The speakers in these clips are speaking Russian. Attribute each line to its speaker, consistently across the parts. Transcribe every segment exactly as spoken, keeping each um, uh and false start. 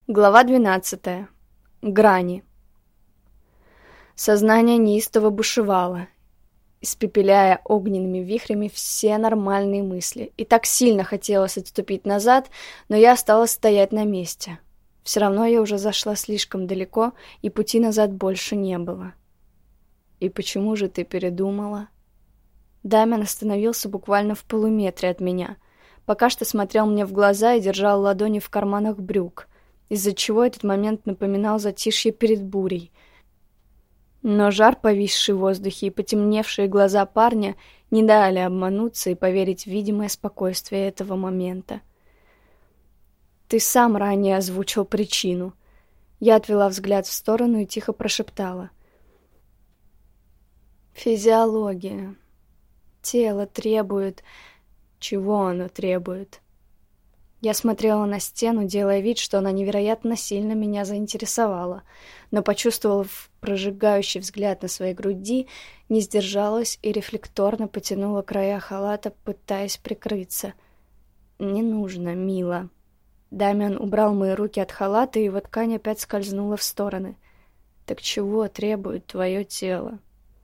Speaker 1: Глава двенадцатая. Грани. Сознание неистово бушевало, испепеляя огненными вихрями все нормальные мысли. И так сильно хотелось отступить назад, но я осталась стоять на месте. Все равно я уже зашла слишком далеко, и пути назад больше не было. «И почему же ты передумала?» Дамиан остановился буквально в полуметре от меня. Пока что смотрел мне в глаза и держал ладони в карманах брюк, из-за чего этот момент напоминал затишье перед бурей. Но жар, повисший в воздухе, и потемневшие глаза парня не дали обмануться и поверить в видимое спокойствие этого момента. «Ты сам ранее озвучил причину». Я отвела взгляд в сторону и тихо прошептала. «Физиология. Тело требует... Чего оно требует?» Я смотрела на стену, делая вид, что она невероятно сильно меня заинтересовала, но, почувствовав прожигающий взгляд на своей груди, не сдержалась и рефлекторно потянула края халата, пытаясь прикрыться. «Не нужно, мила». Дамиан убрал мои руки от халата, и его ткань опять скользнула в стороны. «Так чего требует твое тело?»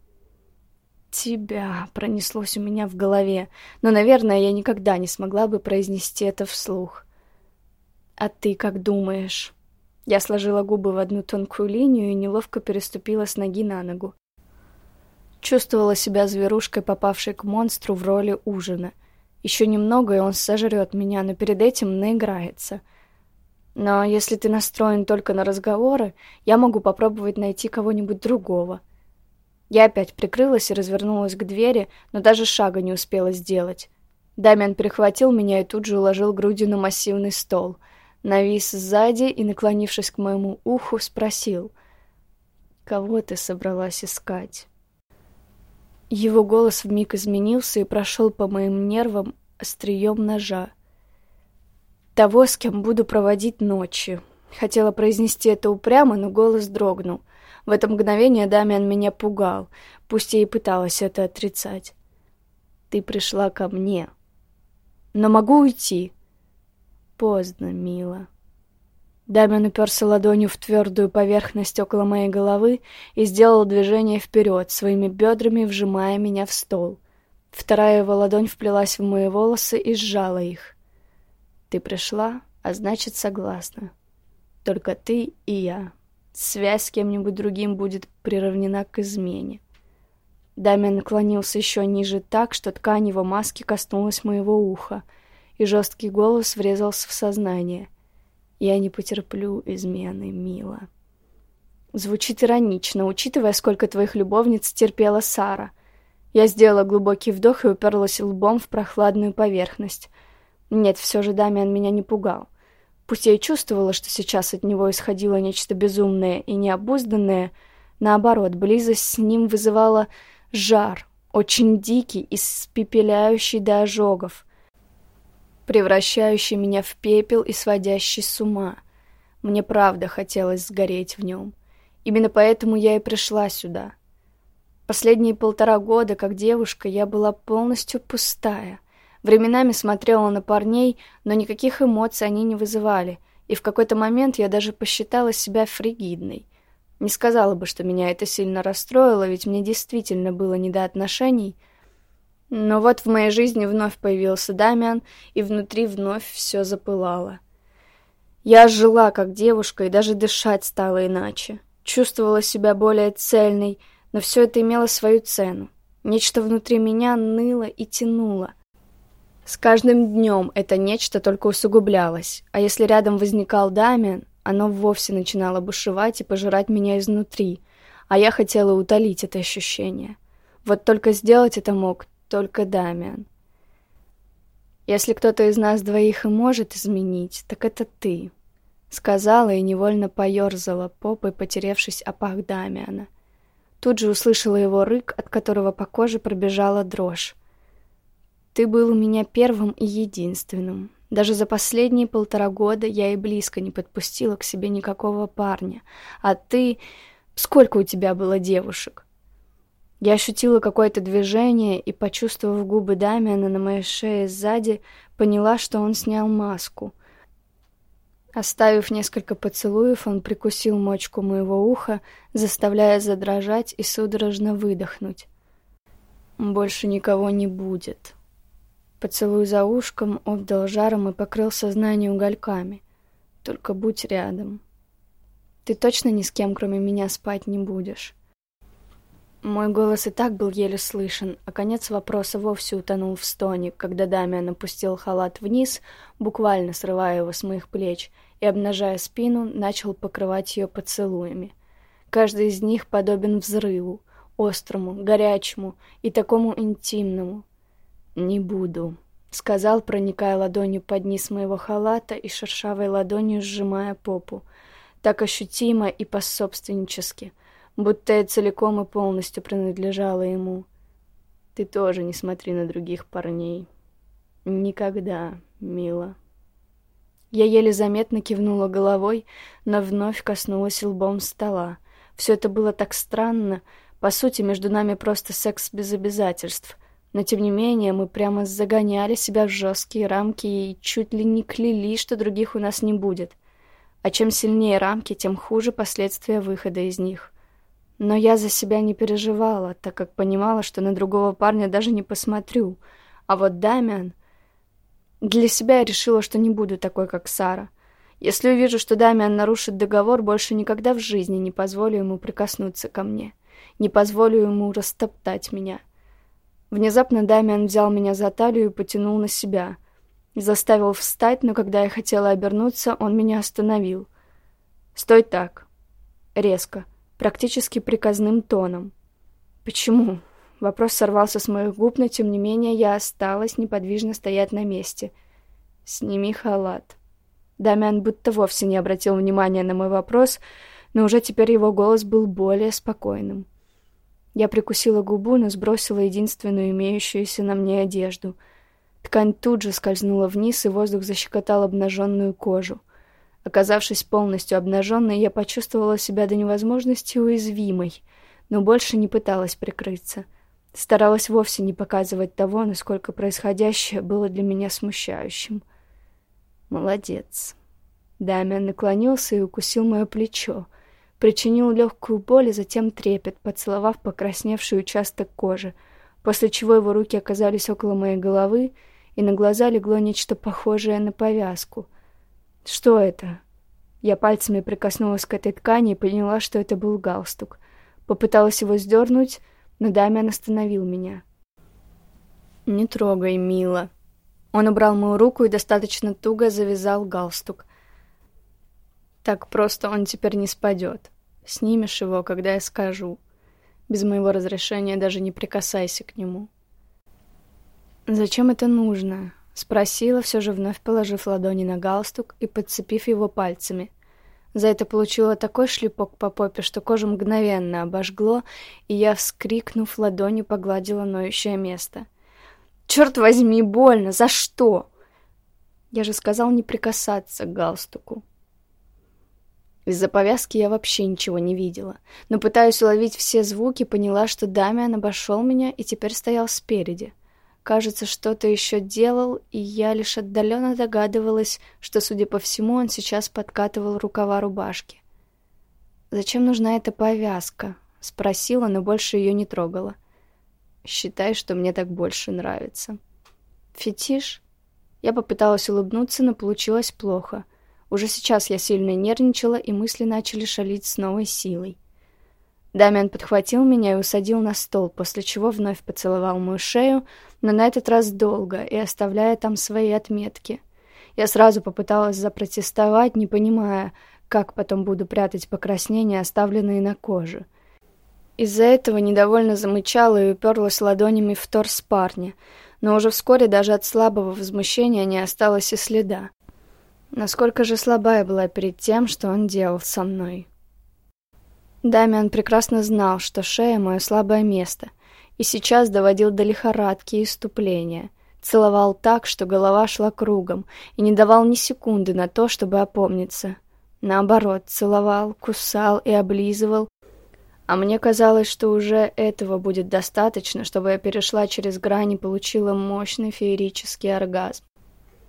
Speaker 1: «Тебя» пронеслось у меня в голове, но, наверное, я никогда не смогла бы произнести это вслух. «А ты как думаешь?» Я сложила губы в одну тонкую линию и неловко переступила с ноги на ногу. Чувствовала себя зверушкой, попавшей к монстру в роли ужина. Еще немного, и он сожрет меня, но перед этим наиграется. Но если ты настроен только на разговоры, я могу попробовать найти кого-нибудь другого. Я опять прикрылась и развернулась к двери, но даже шага не успела сделать. Дамиан перехватил меня и тут же уложил грудью на массивный стол. Навис сзади и, наклонившись к моему уху, спросил: «Кого ты собралась искать?» Его голос вмиг изменился и прошел по моим нервам острием ножа. «Того, с кем буду проводить ночи». Хотела произнести это упрямо, но голос дрогнул. В это мгновение Дамиан меня пугал, пусть я и пыталась это отрицать. «Ты пришла ко мне. Но могу уйти». «Поздно, мила». Дамиан уперся ладонью в твердую поверхность около моей головы и сделал движение вперед, своими бедрами вжимая меня в стол. Вторая его ладонь вплелась в мои волосы и сжала их. «Ты пришла, а значит, согласна. Только ты и я. Связь с кем-нибудь другим будет приравнена к измене». Дамиан наклонился еще ниже так, что ткань его маски коснулась моего уха, и жесткий голос врезался в сознание. «Я не потерплю измены, мила». Звучит иронично, учитывая, сколько твоих любовниц терпела Сара. Я сделала глубокий вдох и уперлась лбом в прохладную поверхность. Нет, все же Дамиан меня не пугал. Пусть я и чувствовала, что сейчас от него исходило нечто безумное и необузданное, наоборот, близость с ним вызывала жар, очень дикий, испепеляющий до ожогов, превращающий меня в пепел и сводящий с ума. Мне правда хотелось сгореть в нем. Именно поэтому я и пришла сюда. Последние полтора года, как девушка, я была полностью пустая. Временами смотрела на парней, но никаких эмоций они не вызывали, и в какой-то момент я даже посчитала себя фригидной. Не сказала бы, что меня это сильно расстроило, ведь мне действительно было не до отношений. Но вот в моей жизни вновь появился Дамиан, и внутри вновь все запылало. Я жила как девушка, и даже дышать стало иначе. Чувствовала себя более цельной, но все это имело свою цену. Нечто внутри меня ныло и тянуло. С каждым днем это нечто только усугублялось, а если рядом возникал Дамиан, оно вовсе начинало бушевать и пожирать меня изнутри, а я хотела утолить это ощущение. Вот только сделать это мог только Дамиан. «Если кто-то из нас двоих и может изменить, так это ты», — сказала и невольно поерзала попой, потеревшись о пах Дамиана. Тут же услышала его рык, от которого по коже пробежала дрожь. «Ты был у меня первым и единственным. Даже за последние полтора года я и близко не подпустила к себе никакого парня. А ты... Сколько у тебя было девушек?» Я ощутила какое-то движение и, почувствовав губы Дамиана на моей шее сзади, поняла, что он снял маску. Оставив несколько поцелуев, он прикусил мочку моего уха, заставляя задрожать и судорожно выдохнуть. «Больше никого не будет». Поцелуй за ушком обдал жаром и покрыл сознание угольками. «Только будь рядом. Ты точно ни с кем, кроме меня, спать не будешь?» Мой голос и так был еле слышен, а конец вопроса вовсе утонул в стоне, когда Дамиан опустил халат вниз, буквально срывая его с моих плеч, и, обнажая спину, начал покрывать ее поцелуями. Каждый из них подобен взрыву, острому, горячему и такому интимному. «Не буду», — сказал, проникая ладонью под низ моего халата и шершавой ладонью сжимая попу, так ощутимо и пособственнически, будто я целиком и полностью принадлежала ему. «Ты тоже не смотри на других парней. Никогда, мила». Я еле заметно кивнула головой, но вновь коснулась лбом стола. Все это было так странно. По сути, между нами просто секс без обязательств. Но тем не менее, мы прямо загоняли себя в жесткие рамки и чуть ли не клялись, что других у нас не будет. А чем сильнее рамки, тем хуже последствия выхода из них. Но я за себя не переживала, так как понимала, что на другого парня даже не посмотрю. А вот Дамиан... Для себя я решила, что не буду такой, как Сара. Если увижу, что Дамиан нарушит договор, больше никогда в жизни не позволю ему прикоснуться ко мне. Не позволю ему растоптать меня. Внезапно Дамиан взял меня за талию и потянул на себя. Заставил встать, но когда я хотела обернуться, он меня остановил. «Стой так». Резко. Практически приказным тоном. «Почему?» Вопрос сорвался с моих губ, но тем не менее я осталась неподвижно стоять на месте. «Сними халат». Дамиан будто вовсе не обратил внимания на мой вопрос, но уже теперь его голос был более спокойным. Я прикусила губу, но сбросила единственную имеющуюся на мне одежду. Ткань тут же скользнула вниз, и воздух защекотал обнаженную кожу. Оказавшись полностью обнаженной, я почувствовала себя до невозможности уязвимой, но больше не пыталась прикрыться. Старалась вовсе не показывать того, насколько происходящее было для меня смущающим. «Молодец». Дамиан наклонился и укусил мое плечо, причинил легкую боль и затем трепет, поцеловав покрасневший участок кожи, после чего его руки оказались около моей головы, и на глаза легло нечто похожее на повязку. «Что это?» Я пальцами прикоснулась к этой ткани и поняла, что это был галстук. Попыталась его сдернуть, но Дамиан остановил меня. «Не трогай, мила». Он убрал мою руку и достаточно туго завязал галстук. «Так просто он теперь не спадет. Снимешь его, когда я скажу. Без моего разрешения даже не прикасайся к нему». «Зачем это нужно?» — спросила, все же вновь положив ладони на галстук и подцепив его пальцами. За это получила такой шлепок по попе, что кожу мгновенно обожгло, и я, вскрикнув, ладонью погладила ноющее место. «Черт возьми, больно! За что?» Я же сказал не прикасаться к галстуку. Из-за повязки я вообще ничего не видела, но, пытаясь уловить все звуки, поняла, что Дамиан обошел меня и теперь стоял спереди. Кажется, что-то еще делал, и я лишь отдаленно догадывалась, что, судя по всему, он сейчас подкатывал рукава рубашки. «Зачем нужна эта повязка?» — спросила, но больше ее не трогала. «Считай, что мне так больше нравится». «Фетиш?» Я попыталась улыбнуться, но получилось плохо. Уже сейчас я сильно нервничала, и мысли начали шалить с новой силой. Дамиан подхватил меня и усадил на стол, после чего вновь поцеловал мою шею, но на этот раз долго и оставляя там свои отметки. Я сразу попыталась запротестовать, не понимая, как потом буду прятать покраснения, оставленные на коже. Из-за этого недовольно замычала и уперлась ладонями в торс парня, но уже вскоре даже от слабого возмущения не осталось и следа. Насколько же слаба я была перед тем, что он делал со мной. Дамиан прекрасно знал, что шея — мое слабое место, и сейчас доводил до лихорадки и исступления. Целовал так, что голова шла кругом, и не давал ни секунды на то, чтобы опомниться. Наоборот, целовал, кусал и облизывал, а мне казалось, что уже этого будет достаточно, чтобы я перешла через грань и получила мощный феерический оргазм.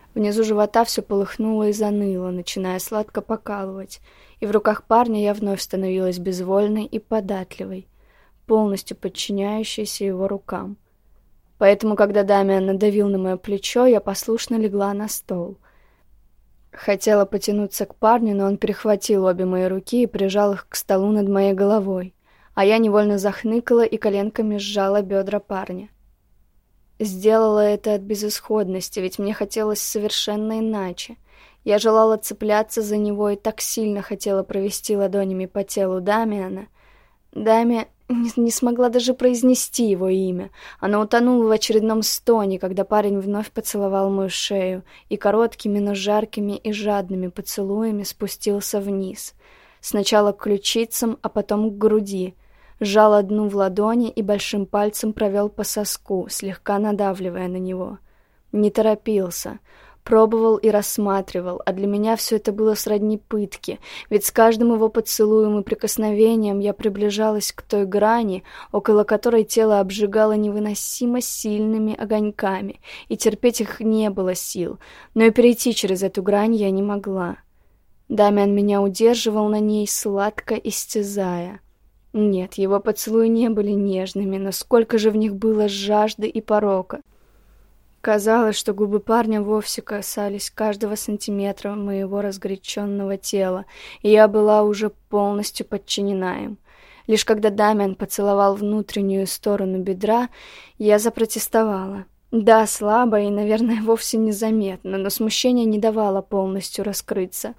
Speaker 1: Внизу живота все полыхнуло и заныло, начиная сладко покалывать, и в руках парня я вновь становилась безвольной и податливой, полностью подчиняющейся его рукам. Поэтому, когда Дамиан надавил на мое плечо, я послушно легла на стол. Хотела потянуться к парню, но он перехватил обе мои руки и прижал их к столу над моей головой, а я невольно захныкала и коленками сжала бедра парня. Сделала это от безысходности, ведь мне хотелось совершенно иначе. Я желала цепляться за него и так сильно хотела провести ладонями по телу Дамиана. Дами не, не смогла даже произнести его имя. Оно утонуло в очередном стоне, когда парень вновь поцеловал мою шею и короткими, но жаркими и жадными поцелуями спустился вниз. Сначала к ключицам, а потом к груди. Сжал одну в ладони и большим пальцем провел по соску, слегка надавливая на него. Не торопился. Пробовал и рассматривал, а для меня все это было сродни пытке, ведь с каждым его поцелуем и прикосновением я приближалась к той грани, около которой тело обжигало невыносимо сильными огоньками, и терпеть их не было сил, но и перейти через эту грань я не могла. Дамиан меня удерживал на ней, сладко истязая. Нет, его поцелуи не были нежными, но сколько же в них было жажды и порока. Казалось, что губы парня вовсе касались каждого сантиметра моего разгоряченного тела, и я была уже полностью подчинена им. Лишь когда Дамиан поцеловал внутреннюю сторону бедра, я запротестовала. Да, слабо и, наверное, вовсе незаметно, но смущение не давало полностью раскрыться.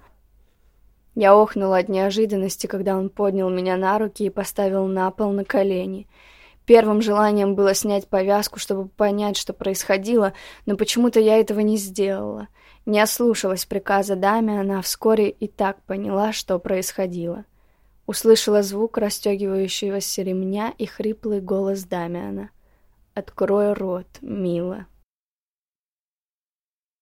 Speaker 1: Я охнула от неожиданности, когда он поднял меня на руки и поставил на пол на колени. Первым желанием было снять повязку, чтобы понять, что происходило, но почему-то я этого не сделала. Не ослушалась приказа Дамиана, а вскоре и так поняла, что происходило. Услышала звук расстегивающегося ремня и хриплый голос Дамиана. «Открой рот, мила».